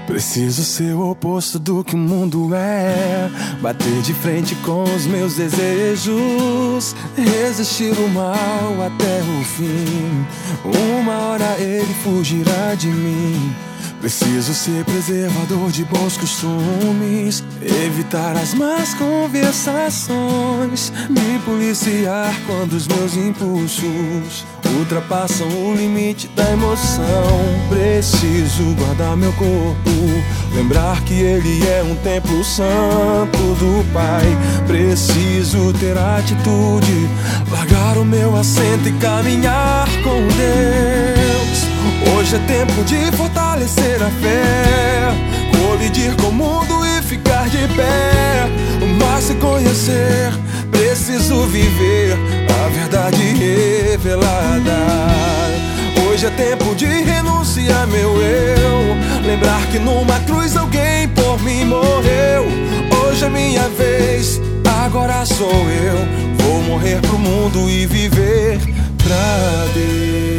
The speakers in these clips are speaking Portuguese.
Preciso ser o oposto do que o mundo é, bater de frente com os meus desejos, resistir o mal até o fim. Uma hora ele fugirá de mim. Preciso ser preservador de bons costumes, evitar as más conversações, me policiar quando os meus impulsos ultrapassam o limite da emoção. Preciso guardar meu corpo, lembrar que ele é um templo santo do Pai. Preciso ter atitude, largar o meu assento e caminhar com Deus. Hoje é tempo de fortalecer a fé, colidir com o mundo e ficar de pé. Mas se conhecer, preciso viver a verdade revelada. Hoje é tempo de renunciar meu eu, lembrar que numa cruz alguém por mim morreu. Hoje é minha vez, agora sou eu. Vou morrer pro mundo e viver pra Deus.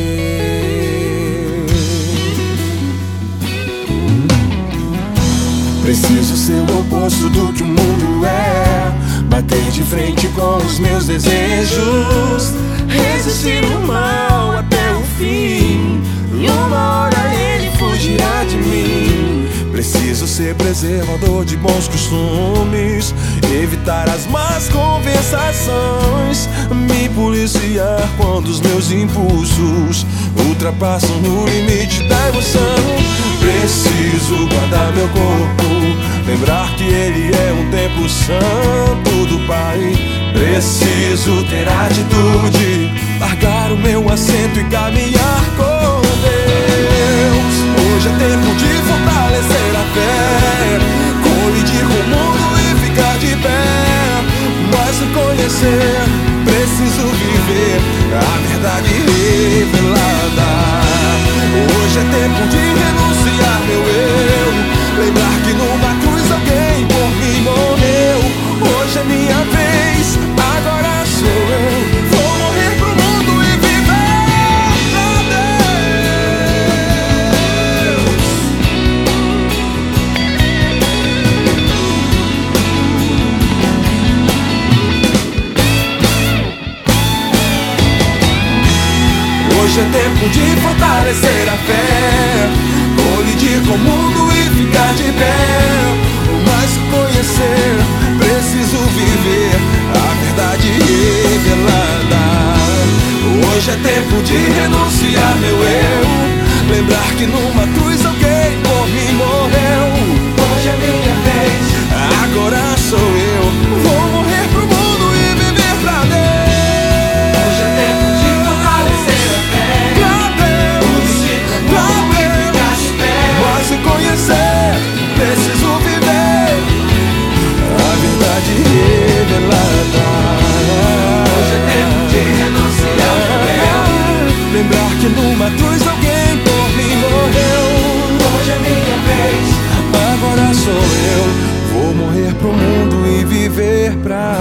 Preciso ser o oposto do que o mundo é, bater de frente com os meus desejos, resistir o mal até o fim. E uma hora ele fugirá de mim. Preciso ser preservador de bons costumes, evitar as más conversações, me policiar quando os meus impulsos ultrapassam o limite da emoção. Preciso guardar meu corpo, lembrar que ele é um templo santo do Pai. Preciso ter atitude, largar o meu assento e caminhar com Deus. Hoje é tempo de fortalecer a fé, colidir com o mundo e ficar de pé. Mas se conhecer, preciso viver a verdade revelada. Hoje é tempo de renunciar meu eu, lembrar que numa cruz alguém por mim morreu. Hoje é minha vez, agora sou eu. Vou morrer pro mundo e viver pra Deus. Hoje é tempo de fortalecer a fé, colidir com o mundo e ficar de pé. Mas se conhecer, preciso viver a verdade revelada. Hoje é tempo de renunciar meu eu, lembrar que numa cruz alguém por mim morreu. Hoje é minha vez, agora sou eu. Vou morrer pro mundo e viver pra Deus. Hoje é tempo de fortalecer a fé, conhecer, preciso viver a verdade revelada. Hoje é tempo de renunciar meu eu, lembrar que numa cruz alguém por mim morreu. Hoje é minha vez, agora sou eu. Vou morrer pro mundo e viver pra